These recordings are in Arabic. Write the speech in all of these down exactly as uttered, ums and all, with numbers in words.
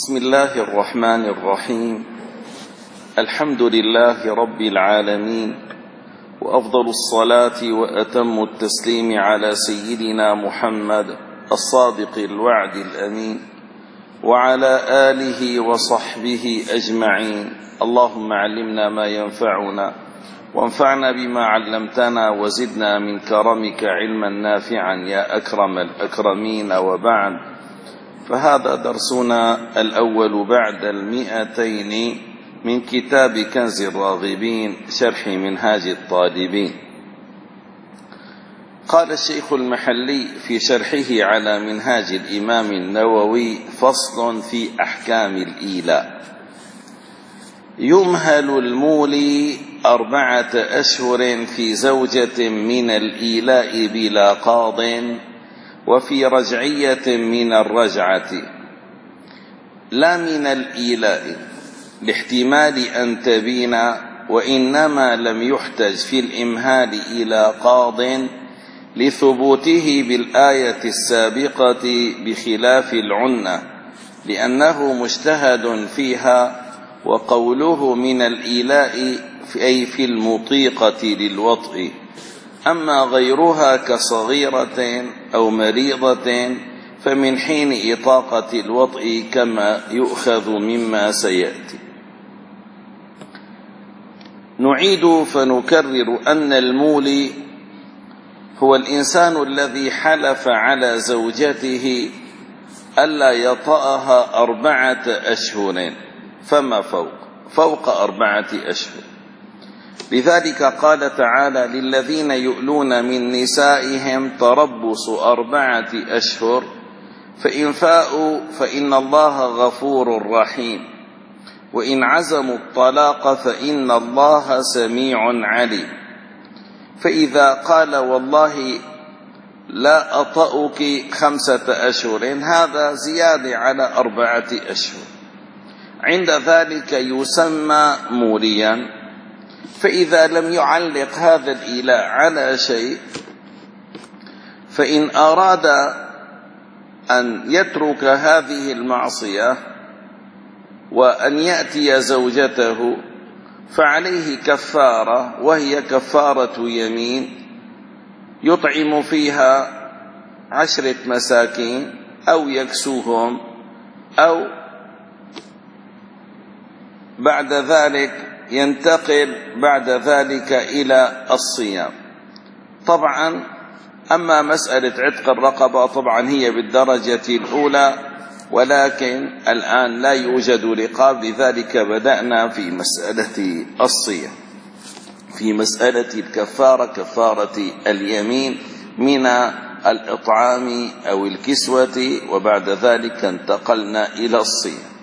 بسم الله الرحمن الرحيم. الحمد لله رب العالمين، وأفضل الصلاة وأتم التسليم على سيدنا محمد الصادق الوعد الأمين، وعلى آله وصحبه أجمعين. اللهم علمنا ما ينفعنا وانفعنا بما علمتنا وزدنا من كرمك علما نافعا يا أكرم الأكرمين. وبعد، فهذا درسنا الأول بعد المئتين من كتاب كنز الراغبين شرح منهاج الطالبين. قال الشيخ المحلي في شرحه على منهاج الإمام النووي: فصل في أحكام الإيلاء. يمهل المولي أربعة أشهر في زوجة من الإيلاء بلا قاض، وفي رجعية من الرجعة لا من الإيلاء، لاحتمال أن تبين، وإنما لم يحتج في الإمهال إلى قاض لثبوته بالآية السابقة بخلاف العنة، لأنه مجتهد فيها، وقوله من الإيلاء أي في المطيقة للوطء. أما غيرها كصغيرة أو مريضة فمن حين إطاقة الوطء، كما يؤخذ مما سيأتي. نعيد فنكرر أن المولي هو الإنسان الذي حلف على زوجته ألا يطأها أربعة أشهر فما فوق فوق أربعة أشهر. لذلك قال تعالى: للذين يؤلون من نسائهم تربص أربعة أشهر فإن فاءوا فإن الله غفور رحيم، وإن عزموا الطلاق فإن الله سميع عليم. فإذا قال والله لا أطأك خمسة أشهر، هذا زيادة على أربعة أشهر، عند ذلك يسمى موليا. فإذا لم يعلق هذا الإيلاء على شيء، فإن أراد أن يترك هذه المعصية وأن يأتي زوجته فعليه كفارة، وهي كفارة يمين، يطعم فيها عشرة مساكين أو يكسوهم، أو بعد ذلك ينتقل بعد ذلك إلى الصيام. طبعا أما مسألة عتق الرقبة طبعا هي بالدرجة الأولى، ولكن الآن لا يوجد رقاب، لذلك بدأنا في مسألة الصيام، في مسألة الكفارة، كفارة اليمين من الإطعام أو الكسوة، وبعد ذلك انتقلنا إلى الصيام.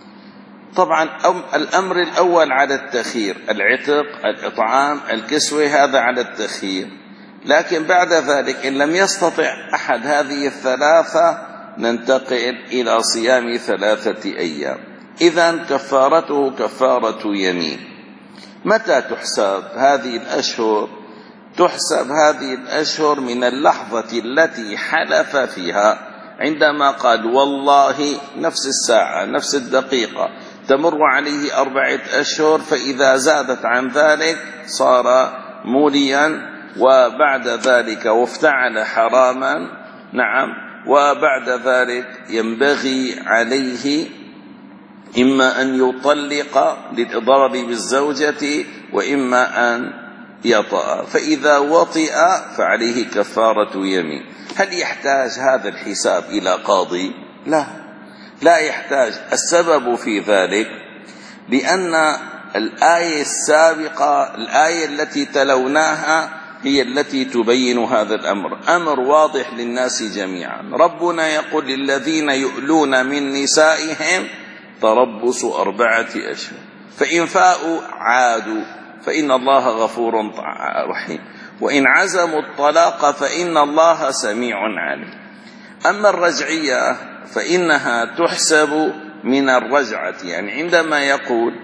طبعا الأمر الأول على التخيير، العتق، الإطعام، الكسوة، هذا على التخيير. لكن بعد ذلك إن لم يستطع أحد هذه الثلاثة ننتقل إلى صيام ثلاثة أيام. إذن كفارته كفارة يمين. متى تحسب هذه الأشهر؟ تحسب هذه الأشهر من اللحظة التي حلف فيها، عندما قال والله، نفس الساعة نفس الدقيقة تمر عليه أربعة أشهر، فإذا زادت عن ذلك صار موليا، وبعد ذلك وافتعل حراما، نعم، وبعد ذلك ينبغي عليه إما أن يطلق للإضرار بالزوجة، وإما أن يطأ. فإذا وطئ فعليه كفارة يمين. هل يحتاج هذا الحساب إلى قاضي؟ لا، لا يحتاج. السبب في ذلك لأن الآية السابقة، الآية التي تلوناها، هي التي تبين هذا الأمر، أمر واضح للناس جميعا. ربنا يقول: للذين يؤلون من نسائهم تربص أربعة أشهر فإن فاءوا عادوا فإن الله غفور رحيم، وإن عزموا الطلاق فإن الله سميع عليم. أما الرجعية فإنها تحسب من الرجعة، يعني عندما يقول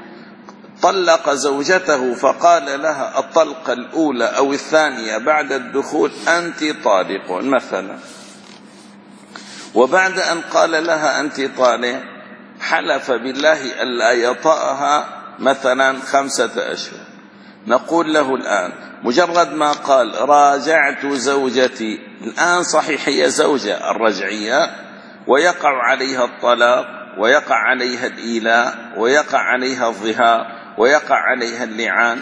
طلق زوجته فقال لها الطلقة الأولى أو الثانية بعد الدخول أنت طالق مثلا، وبعد أن قال لها أنت طالق حلف بالله ألا يطأها مثلا خمسة أشهر، نقول له الآن مجرد ما قال راجعت زوجتي، الآن صحيح هي زوجة الرجعية ويقع عليها الطلاق ويقع عليها الإيلاء ويقع عليها الظهار ويقع عليها اللعان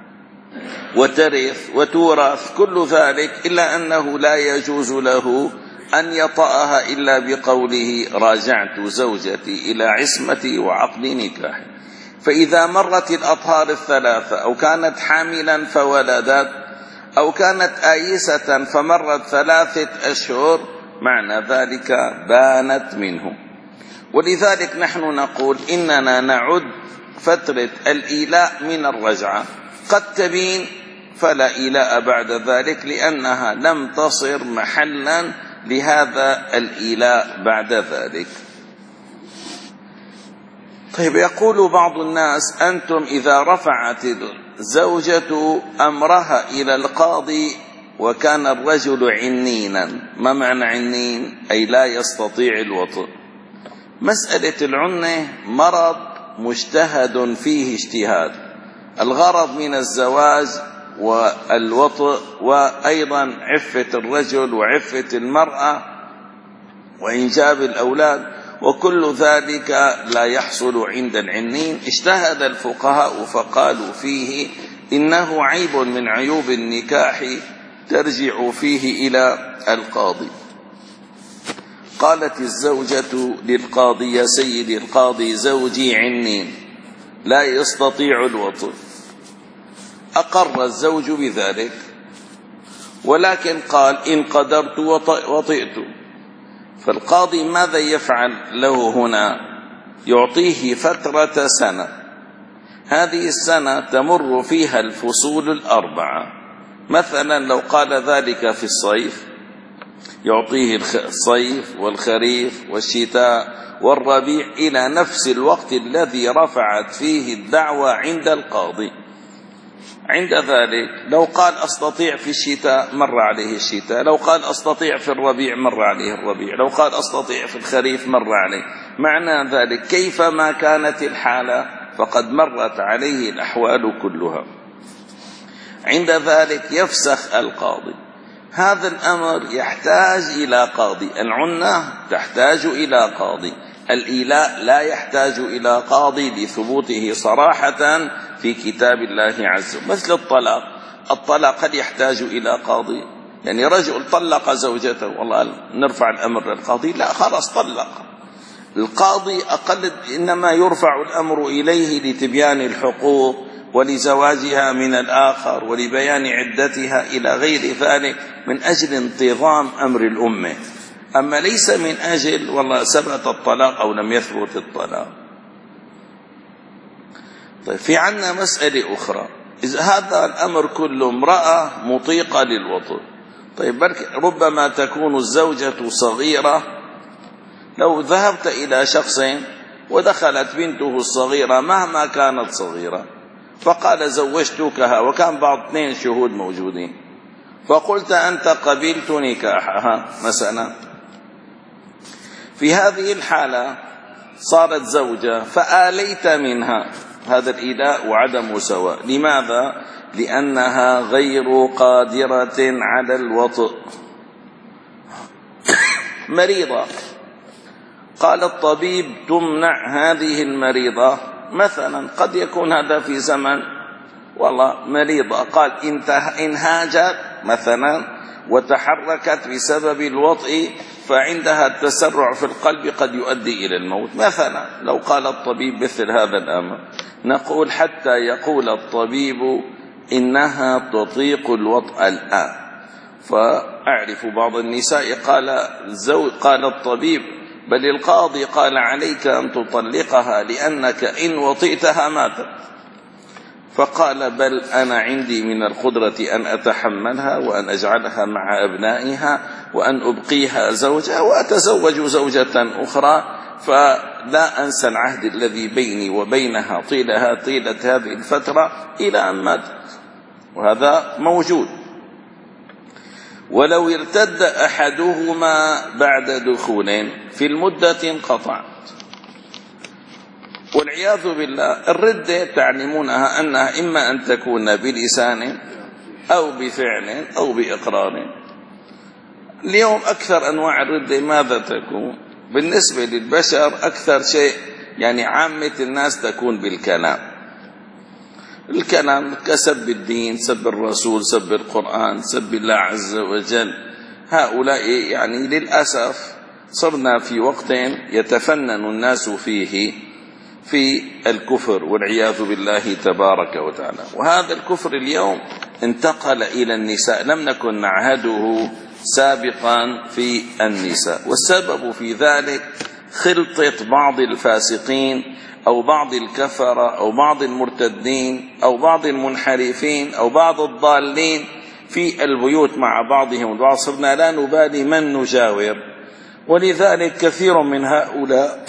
وترث وتورث كل ذلك، إلا أنه لا يجوز له أن يطأها إلا بقوله راجعت زوجتي إلى عصمتي وعقد نكاحي. فإذا مرت الأطهار الثلاثة أو كانت حاملا فولدت أو كانت آيسة فمرت ثلاثة أشهر، معنى ذلك بانت منه. ولذلك نحن نقول إننا نعد فترة الإيلاء من الرجعة، قد تبين فلا إيلاء بعد ذلك لأنها لم تصر محلا لهذا الإيلاء بعد ذلك. طيب، يقول بعض الناس أنتم إذا رفعت الزوجة أمرها إلى القاضي وكان الرجل عنينا، ما معنى عنين؟ أي لا يستطيع الوطء. مسألة العنة مرض مجتهد فيه اجتهاد، الغرض من الزواج والوطء وأيضا عفة الرجل وعفة المرأة وإنجاب الأولاد، وكل ذلك لا يحصل عند العنين. اجتهد الفقهاء فقالوا فيه إنه عيب من عيوب النكاح ترجع فيه إلى القاضي. قالت الزوجة للقاضي يا سيدي القاضي زوجي عنين لا يستطيع الوطء، أقر الزوج بذلك، ولكن قال إن قدرت وطئت. فالقاضي ماذا يفعل له هنا؟ يعطيه فترة سنة، هذه السنة تمر فيها الفصول الأربعة. مثلا لو قال ذلك في الصيف يعطيه الصيف والخريف والشتاء والربيع إلى نفس الوقت الذي رفعت فيه الدعوة عند القاضي. عند ذلك لو قال أستطيع في الشتاء مر عليه الشتاء، لو قال أستطيع في الربيع مر عليه الربيع، لو قال أستطيع في الخريف مر عليه. معنى ذلك كيفما كانت الحالة فقد مرت عليه الأحوال كلها. عند ذلك يفسخ القاضي. هذا الأمر يحتاج إلى قاضي، العنة تحتاج إلى قاضي، الإيلاء لا يحتاج إلى قاضي لثبوته صراحة في كتاب الله عز وجل. مثل الطلاق، الطلاق قد يحتاج إلى قاضي، يعني رجل طلق زوجته والله نرفع الأمر للقاضي، لا خلاص طلق. القاضي أقل إنما يرفع الأمر إليه لتبيان الحقوق ولزواجها من الآخر ولبيان عدتها إلى غير ذلك من أجل انتظام أمر الأمة، أما ليس من أجل والله ثبت الطلاق أو لم يثبت الطلاق. طيب، في عنا مسألة أخرى، إذا هذا الأمر كله امرأة مطيقة للوطء، طيب ربما تكون الزوجة صغيرة، لو ذهبت إلى شخص ودخلت بنته الصغيرة مهما كانت صغيرة فقال زوجتكها وكان بعض اثنين شهود موجودين، فقلت أنت قبلت نكاحها مثلا، في هذه الحالة صارت زوجة فآليت منها، هذا الإيلاء وعدم سواء. لماذا؟ لأنها غير قادرة على الوطء، مريضة. قال الطبيب تمنع هذه المريضة، مثلا قد يكون هذا في زمن والله مريضة، قال انهاجت مثلا وتحركت بسبب الوطء فعندها التسرع في القلب قد يؤدي إلى الموت مثلا. لو قال الطبيب مثل هذا الأمر نقول حتى يقول الطبيب إنها تطيق الوطء الآن. فأعرف بعض النساء قال الزوج قال الطبيب بل القاضي قال عليك أن تطلقها لأنك إن وطئتها ماتت، فقال بل أنا عندي من القدرة أن أتحملها وأن أجعلها مع أبنائها وأن أبقيها زوجة وأتزوج زوجة أخرى، فلا أنسى العهد الذي بيني وبينها طيلها طيلة هذه الفترة إلى أن ماتت، وهذا موجود. ولو ارتد أحدهما بعد دخول في المدة انقطعت، والعياذ بالله الردة تعلمونها أنها إما أن تكون بلسان أو بفعل أو بإقرار. اليوم أكثر أنواع الردة ماذا تكون؟ بالنسبة للبشر أكثر شيء يعني عامة الناس تكون بالكلام. الكلام كسب الدين، سب الرسول، سب القرآن، سب الله عز وجل. هؤلاء يعني للأسف صرنا في وقت يتفنن الناس فيه في الكفر والعياذ بالله تبارك وتعالى. وهذا الكفر اليوم انتقل إلى النساء، لم نكن نعهده سابقا في النساء. والسبب في ذلك خلطة بعض الفاسقين أو بعض الكفرة أو بعض المرتدين أو بعض المنحرفين أو بعض الضالين في البيوت مع بعضهم البعض. صرنا لا نبالي من نجاور، ولذلك كثير من هؤلاء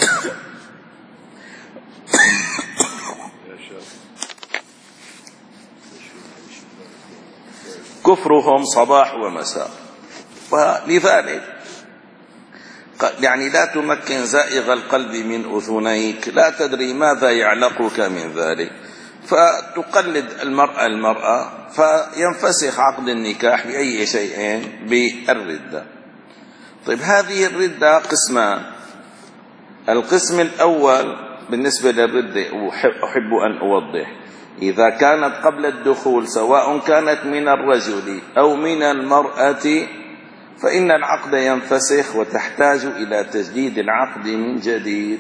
كفرهم صباح ومساء. ولذلك يعني لا تمكن زائغ القلب من أذنيك، لا تدري ماذا يعلقك من ذلك، فتقلد المرأة المرأة فينفسخ عقد النكاح بأي شيء بالردة. طيب هذه الردة قسمان. القسم الأول بالنسبة للردة أحب أن أوضح، إذا كانت قبل الدخول سواء كانت من الرجل أو من المرأة فإن العقد ينفسخ وتحتاج إلى تجديد العقد من جديد.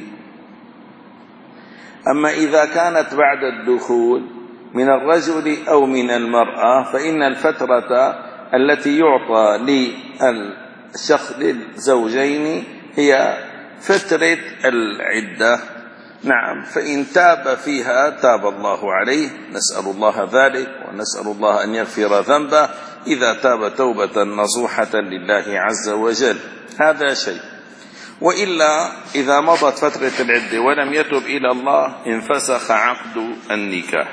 أما إذا كانت بعد الدخول من الرجل أو من المرأة فإن الفترة التي يعطى للشخص للزوجين هي فترة العدة. نعم، فإن تاب فيها تاب الله عليه، نسأل الله ذلك ونسأل الله أن يغفر ذنبه إذا تاب توبة نصوحة لله عز وجل. هذا شيء. وإلا إذا مضت فترة العدة ولم يتب إلى الله انفسخ عقد النكاح،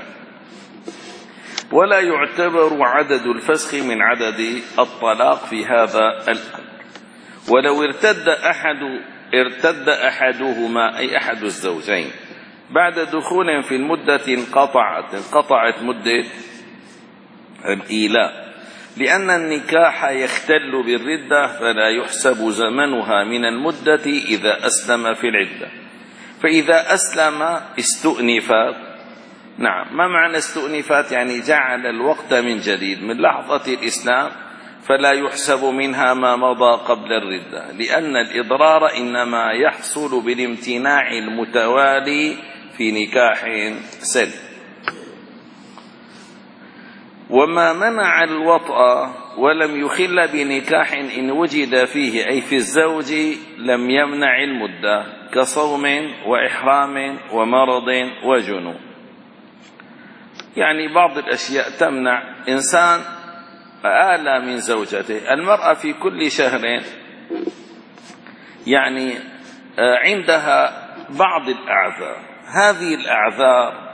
ولا يعتبر عدد الفسخ من عدد الطلاق في هذا الأمر. ولو ارتد أحد ارتد أحدهما أي أحد الزوجين بعد دخول في المدة انقطعت انقطعت مدة الإيلاء، لأن النكاح يختل بالردة فلا يحسب زمنها من المدة إذا أسلم في العدة. فإذا أسلم استؤنفت. نعم، ما معنى استؤنفت؟ يعني جعل الوقت من جديد من لحظة الإسلام، فلا يحسب منها ما مضى قبل الردة، لأن الإضرار إنما يحصل بالامتناع المتوالي في نكاح سلم. وما منع الوطأ ولم يخل بنكاح إن وجد فيه أي في الزوج لم يمنع المدة، كصوم وإحرام ومرض وجنون. يعني بعض الأشياء تمنع إنسان آلى من زوجته. المرأة في كل شهر يعني عندها بعض الأعذار، هذه الأعذار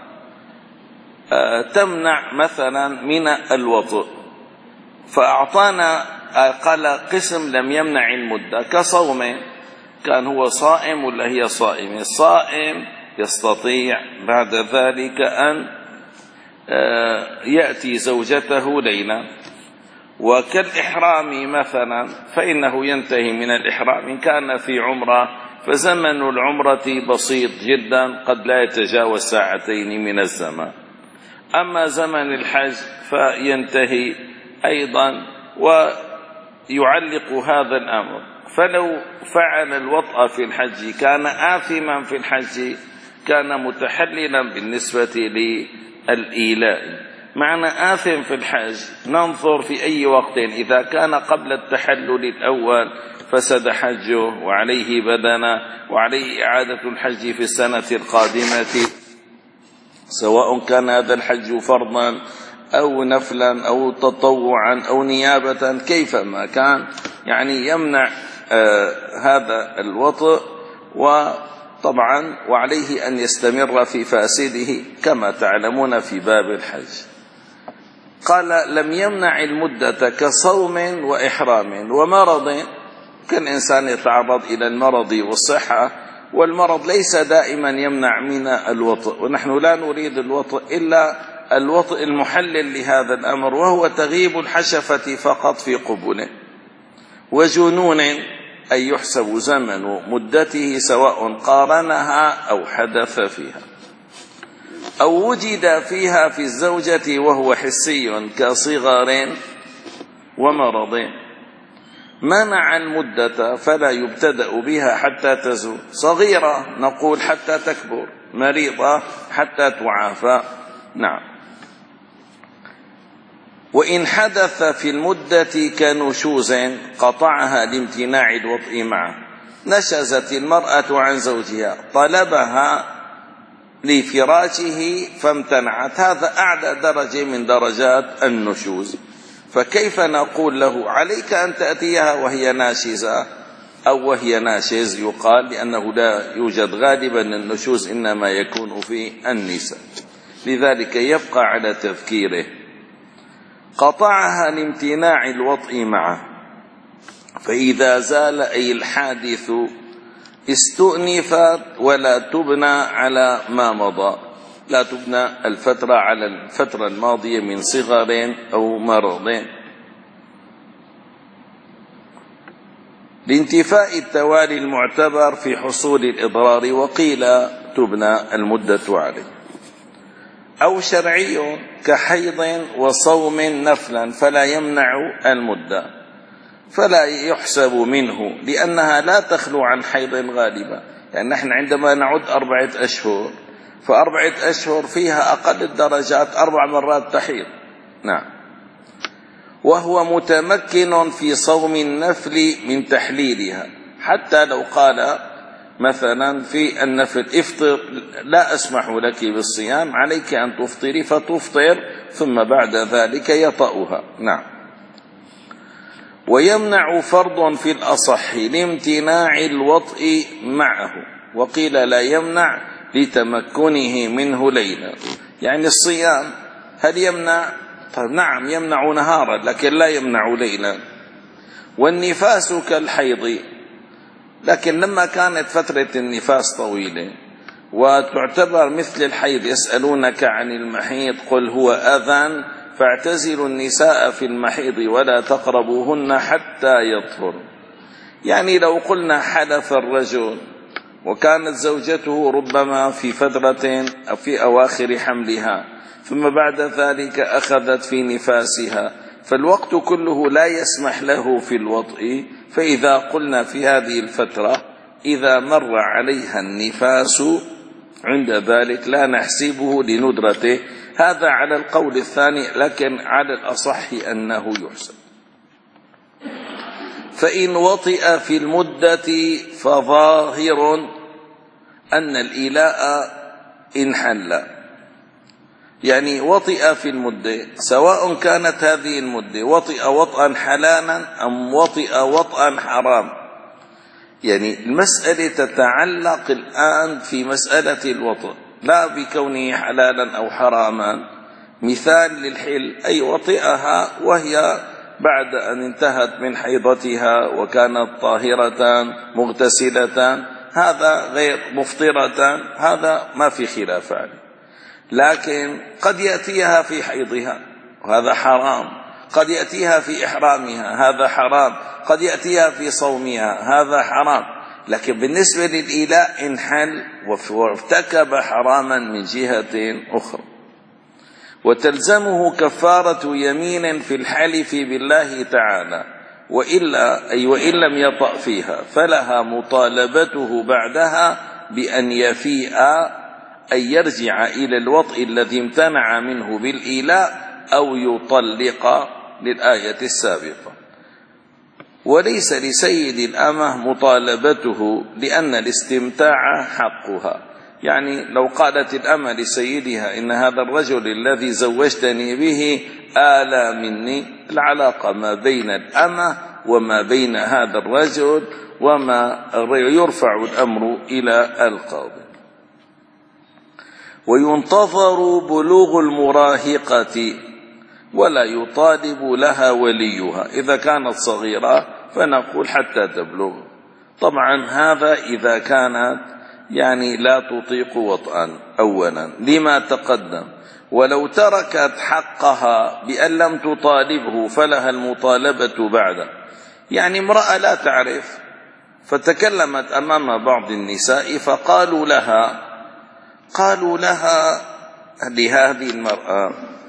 تمنع مثلا من الوطء، فأعطانا قال قسم لم يمنع المدة كصوم، كان هو صائم ولا هي صائمة. الصائم يستطيع بعد ذلك أن يأتي زوجته ليلا. وكالإحرام مثلا فإنه ينتهي من الإحرام إن كان في عمرة، فزمن العمرة بسيط جدا قد لا يتجاوز ساعتين من الزمان. أما زمن الحج فينتهي أيضا ويعلق هذا الأمر. فلو فعل الوطأ في الحج كان آثما في الحج، كان متحللا بالنسبة للإيلاء. معنى آثم في الحج ننظر في أي وقت، إذا كان قبل التحلل الأول فسد حجه وعليه بدنه وعليه إعادة الحج في السنة القادمة، سواء كان هذا الحج فرضا أو نفلا أو تطوعا أو نيابة كيفما كان، يعني يمنع آه هذا الوطء، وطبعا وعليه أن يستمر في فاسده كما تعلمون في باب الحج. قال لم يمنع المدة كصوم وإحرام ومرض. كان إنسان يتعرض إلى المرض والصحة والمرض ليس دائما يمنع من الوطئ، ونحن لا نريد الوطئ إلا الوطئ المحلل لهذا الأمر، وهو تغيب الحشفة فقط في قبله. وجنون أي يحسب زمن مدته سواء قارنها أو حدث فيها أو وجد فيها في الزوجة وهو حسي كصغر ومرض. منع المدة فلا يبتدأ بها حتى تزول. صغيرة نقول حتى تكبر، مريضة حتى تعافى. نعم. وإن حدث في المدة كنشوز قطعها لامتناع الوطء معه. نشزت المرأة عن زوجها، طلبها لفراشه فامتنعت، هذا أعلى درجة من درجات النشوز. فكيف نقول له عليك أن تأتيها وهي ناشزة أو وهي ناشز؟ يقال لأنه لا يوجد غالبا النشوز، إنما يكون في النساء، لذلك يبقى على تذكيره. قطعها لامتناع الوطء معه، فإذا زال أي الحادث استؤنفت ولا تبنى على ما مضى، لا تبنى الفترة على الفترة الماضية من صغر أو مرض. لانتفاء التوالي المعتبر في حصول الإضرار، وقيل تبنى المدة عليه. أو شرعي كحيض وصوم نفلا فلا يمنع المدة، فلا يحسب منه لأنها لا تخلو عن حيض غالبا. يعني نحن عندما نعد أربعة أشهر، فأربعة أشهر فيها أقل الدرجات أربع مرات تحيض. نعم. وهو متمكن في صوم النفل من تحليلها، حتى لو قال مثلا في النفل افطر، لا أسمح لك بالصيام، عليك أن تفطري، فتفطر ثم بعد ذلك يطأها. نعم. ويمنع فرض في الأصح لامتناع الوطء معه، وقيل لا يمنع لتمكنه منه ليلا. يعني الصيام هل يمنع؟ طيب نعم يمنع نهارا لكن لا يمنع ليلا. والنفاس كالحيض، لكن لما كانت فترة النفاس طويلة وتعتبر مثل الحيض، يسألونك عن المحيض قل هو أذى فاعتزلوا النساء في المحيض ولا تقربوهن حتى يطهر. يعني لو قلنا حلف الرجل وكانت زوجته ربما في فترة أو في أواخر حملها، ثم بعد ذلك أخذت في نفاسها، فالوقت كله لا يسمح له في الوطء. فإذا قلنا في هذه الفترة إذا مر عليها النفاس، عند ذلك لا نحسبه لندرته. هذا على القول الثاني، لكن على الأصح أنه يحسب. فإن وطئ في المدة فظاهر أن الإيلاء انحل. يعني وطئ في المدة، سواء كانت هذه المدة وطئ وطئا حلالا أم وطئ وطئا حرام. يعني المسألة تتعلق الآن في مسألة الوطئ، لا بكونه حلالا أو حراما. مثال للحل أي وطئها وهي بعد أن انتهت من حيضتها وكانت طاهرة مغتسلة، هذا غير مفطرة، هذا ما في خلاف عليه. لكن قد يأتيها في حيضها وهذا حرام، قد يأتيها في إحرامها هذا حرام، قد يأتيها في صومها هذا حرام. لكن بالنسبة للإيلاء انحل وارتكب حراما من جهة أخرى. وتلزمه كفارة يمين في الحلف بالله تعالى، وإلا أي وإن لم يطأ فيها فلها مطالبته بعدها بأن يفيء، أن يرجع إلى الوطء الذي امتنع منه بالإيلاء أو يطلق للآية السابقة. وليس لسيد الأمة مطالبته لأن الاستمتاع حقها. يعني لو قالت الأمة لسيدها إن هذا الرجل الذي زوجتني به آلى مني، العلاقة ما بين الأمة وما بين هذا الرجل، وما يرفع الأمر إلى القاضي. وينتظر بلوغ المراهقة ولا يطالب لها وليها. إذا كانت صغيرة فنقول حتى تبلغ. طبعا هذا إذا كانت يعني لا تطيق وطئا أولا لما تقدم، ولو تركت حقها بأن لم تطالبه فلها المطالبة بعد. يعني امرأة لا تعرف فتكلمت أمام بعض النساء فقالوا لها قالوا لها لهذه المرأة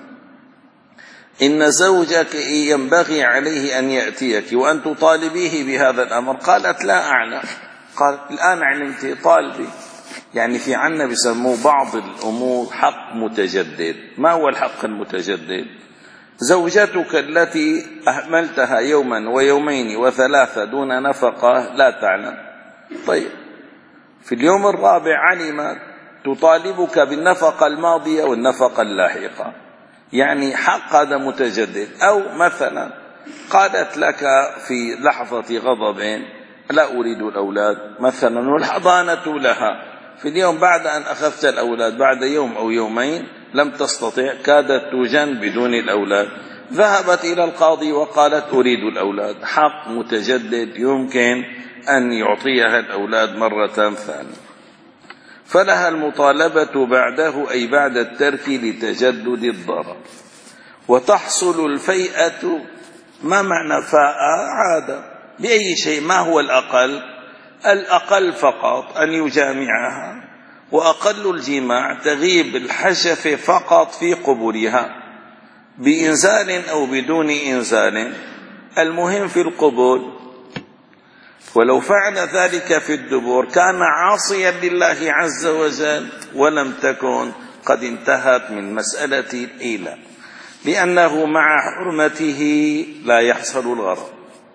إن زوجك ينبغي عليه أن يأتيك وأن تطالبيه بهذا الأمر. قالت لا أعلم. قال الآن علمتي طالبي. يعني في عنا بيسموه بعض الأمور حق متجدد. ما هو الحق المتجدد؟ زوجتك التي أهملتها يوما ويومين وثلاثة دون نفقة لا تعلم. طيب في اليوم الرابع علمت تطالبك بالنفقة الماضية والنفقة اللاحقة. يعني حق هذا متجدد. أو مثلا قالت لك في لحظة غضب لا أريد الأولاد مثلا والحضانة لها، في اليوم بعد أن أخذت الأولاد بعد يوم أو يومين لم تستطع، كادت توجن بدون الأولاد، ذهبت إلى القاضي وقالت أريد الأولاد. حق متجدد يمكن أن يعطيها الأولاد مرة ثانية، فلها المطالبة بعده أي بعد الترك لتجدد الضرر. وتحصل الفيئة. ما معنى فاء؟ عادة بأي شيء. ما هو الأقل؟ الأقل فقط أن يجامعها، وأقل الجماع تغيب الحشفة فقط في قبولها بإنزال أو بدون إنزال، المهم في القبول. ولو فعل ذلك في الدبور كان عاصيا لله عز وجل ولم تكن قد انتهت من مسألة الإيلاء، لأنه مع حرمته لا يحصل الغرض.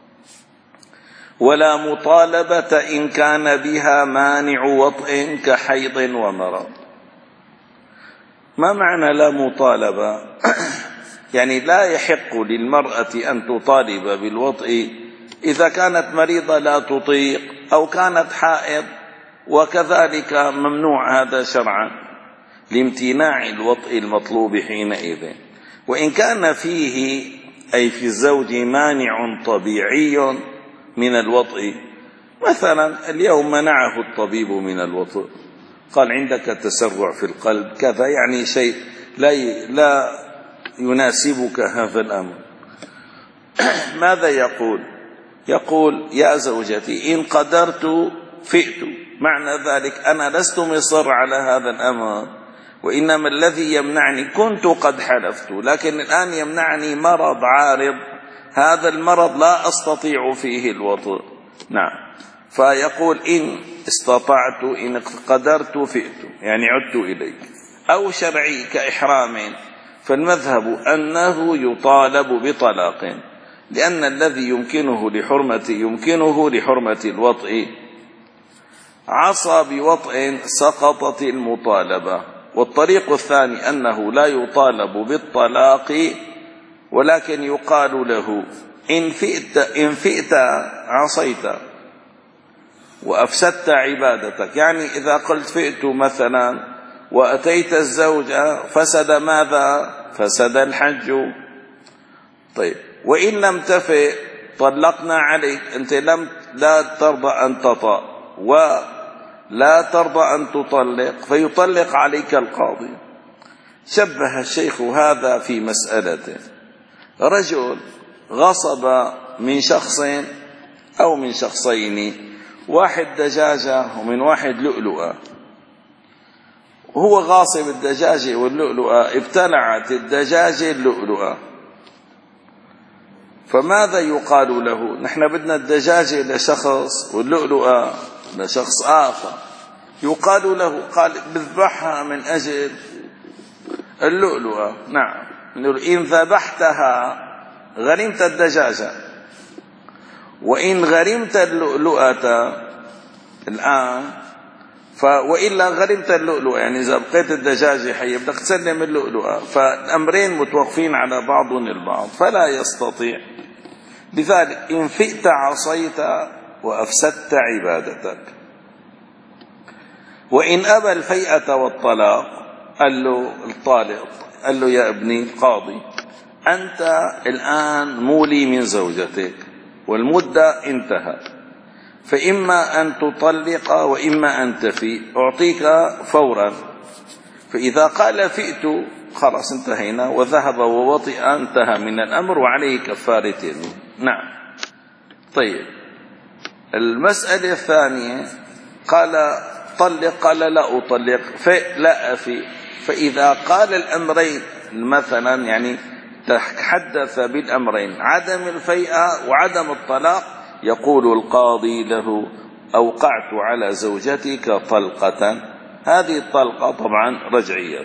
ولا مطالبة إن كان بها مانع وطئ كحيض ومرض. ما معنى لا مطالبة؟ يعني لا يحق للمرأة أن تطالب بالوطئ إذا كانت مريضة لا تطيق، أو كانت حائض، وكذلك ممنوع هذا شرعا لامتناع الوطئ المطلوب حينئذ. وإن كان فيه أي في الزوج مانع طبيعي من الوطئ، مثلا اليوم منعه الطبيب من الوطئ، قال عندك تسرع في القلب كذا، يعني شيء لا لا يناسبك هذا الأمر، ماذا يقول؟ يقول يا زوجتي إن قدرت فئت. معنى ذلك أنا لست مصر على هذا الأمر، وإنما الذي يمنعني كنت قد حلفت، لكن الآن يمنعني مرض عارض، هذا المرض لا أستطيع فيه الوطئ. نعم. فيقول إن استطعت إن قدرت فئت، يعني عدت إليك. أو شرعي كإحرام، فالمذهب أنه يطالب بطلاق، لأن الذي يمكنه لحرمة يمكنه لحرمة الوطئ. عصى بوطئ سقطت المطالبة. والطريق الثاني أنه لا يطالب بالطلاق، ولكن يقال له إن فئت إن فئت عصيت وأفسدت عبادتك. يعني إذا قلت فئت مثلا وأتيت الزوجة فسد ماذا؟ فسد الحج. طيب وإن لم تفئ طلقنا عليك، أنت لم لا ترضى أن تطأ ولا ترضى أن تطلق، فيطلق عليك القاضي. شبه الشيخ هذا في مسألته. رجل غصب من شخص أو من شخصين، واحد دجاجة ومن واحد لؤلؤة، وهو غاصب الدجاجة واللؤلؤة ابتلعت الدجاجة اللؤلؤة، فماذا يقال له؟ نحن بدنا الدجاجة لشخص واللؤلؤة لشخص آخر. يقال له قال بذبحها من أجل اللؤلؤة. نعم، إن ذبحتها غرمت الدجاجة، وإن غرمت اللؤلؤة الآن ف وإلا غرمت اللؤلؤة، يعني إذا بقيت الدجاجة حية بدك تسلم اللؤلؤة، فالأمرين متوقفين على بعضهم البعض فلا يستطيع. لذلك إن فئت عصيت وأفسدت عبادتك. وإن أبى الفيئة والطلاق، قال له الطالق قال له يا ابني القاضي أنت الآن مولي من زوجتك والمدة انتهت، فإما أن تطلق وإما أن تفي، أعطيك فورا. فإذا قال فئت خلاص انتهينا، وذهب ووطئ انتهى من الأمر وعليه كفارة يمين. نعم. طيب، المسألة الثانية قال طلق، قال لا أطلق، لا أفي. فإذا قال الأمرين مثلا، يعني تحدث بالأمرين عدم الفيئة وعدم الطلاق، يقول القاضي له أوقعت على زوجتك طلقة، هذه الطلقة طبعا رجعية.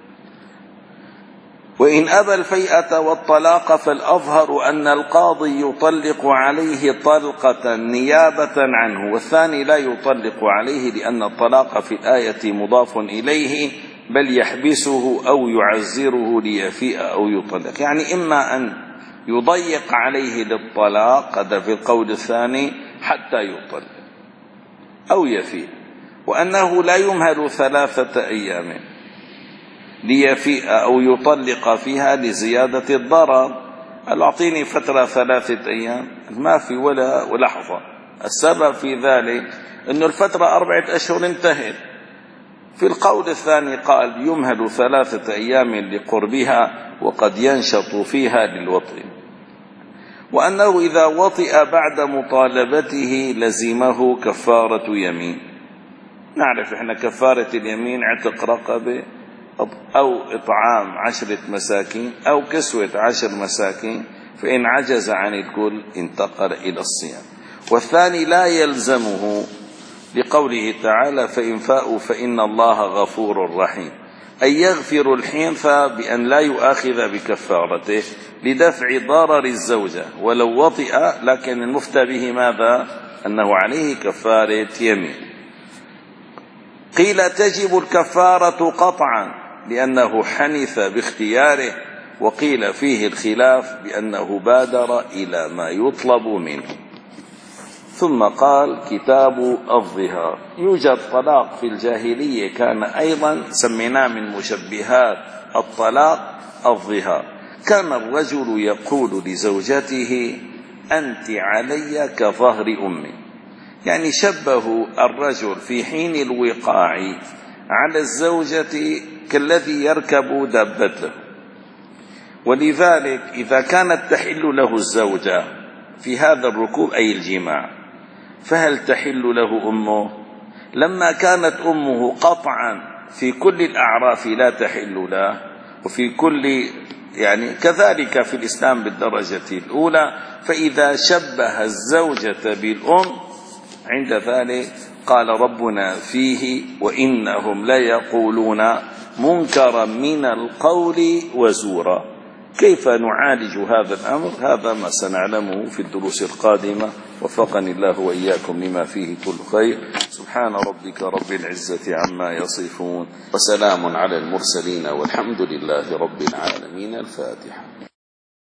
وإن أبى الفيئة والطلاق فالأظهر أن القاضي يطلق عليه طلقة نيابة عنه، والثاني لا يطلق عليه، لأن الطلاق في الآية مضاف إليه، بل يحبسه أو يعزره ليفيء أو يطلق. يعني إما أن يضيق عليه للطلاق، هذا في القول الثاني، حتى يطلق أو يفيء، وأنه لا يمهل ثلاثة أيام ليفيء أو يطلق فيها لزيادة الضرر. قال أعطيني فترة ثلاثة أيام، ما في ولا لحظة. السبب في ذلك أن الفترة أربعة أشهر انتهت. في القول الثاني قال يمهل ثلاثة أيام لقربها، وقد ينشط فيها للوطئ، وأنه إذا وطئ بعد مطالبته لزمه كفارة يمين. نعرف إحنا كفارة اليمين عتق رقبة أو إطعام عشرة مساكين أو كسوة عشر مساكين، فإن عجز عن الكل انتقل إلى الصيام. والثاني لا يلزمه، لقوله تعالى فإن فاءوا فإن الله غفور رحيم، أي يغفر الحنث بأن لا يؤاخذ بكفارته لدفع ضرر الزوجة ولو وطئ، لكن المفتى به ماذا؟ أنه عليه كفارة يمين. قيل تجب الكفارة قطعا لأنه حنث باختياره، وقيل فيه الخلاف بأنه بادر إلى ما يطلب منه. ثم قال كتاب الظهار. يوجد طلاق في الجاهلية كان أيضا سميناه من مشبهات الطلاق الظهار. كان الرجل يقول لزوجته أنت علي كظهر أمي، يعني شبه الرجل في حين الوقاع على الزوجة كالذي يركب دابته. ولذلك إذا كانت تحل له الزوجة في هذا الركوب أي الجماع، فهل تحل له أمه؟ لما كانت أمه قطعا في كل الأعراف لا تحل له، وفي كل يعني كذلك في الإسلام بالدرجة الأولى، فإذا شبه الزوجة بالأم عند ذلك قال ربنا فيه وإنهم ليقولون منكرا من القول وزورا. كيف نعالج هذا الأمر؟ هذا ما سنعلمه في الدروس القادمة، وفقني الله وإياكم لما فيه كل خير. سبحان ربك رب العزة عما يصفون، وسلام على المرسلين، والحمد لله رب العالمين. الفاتحة.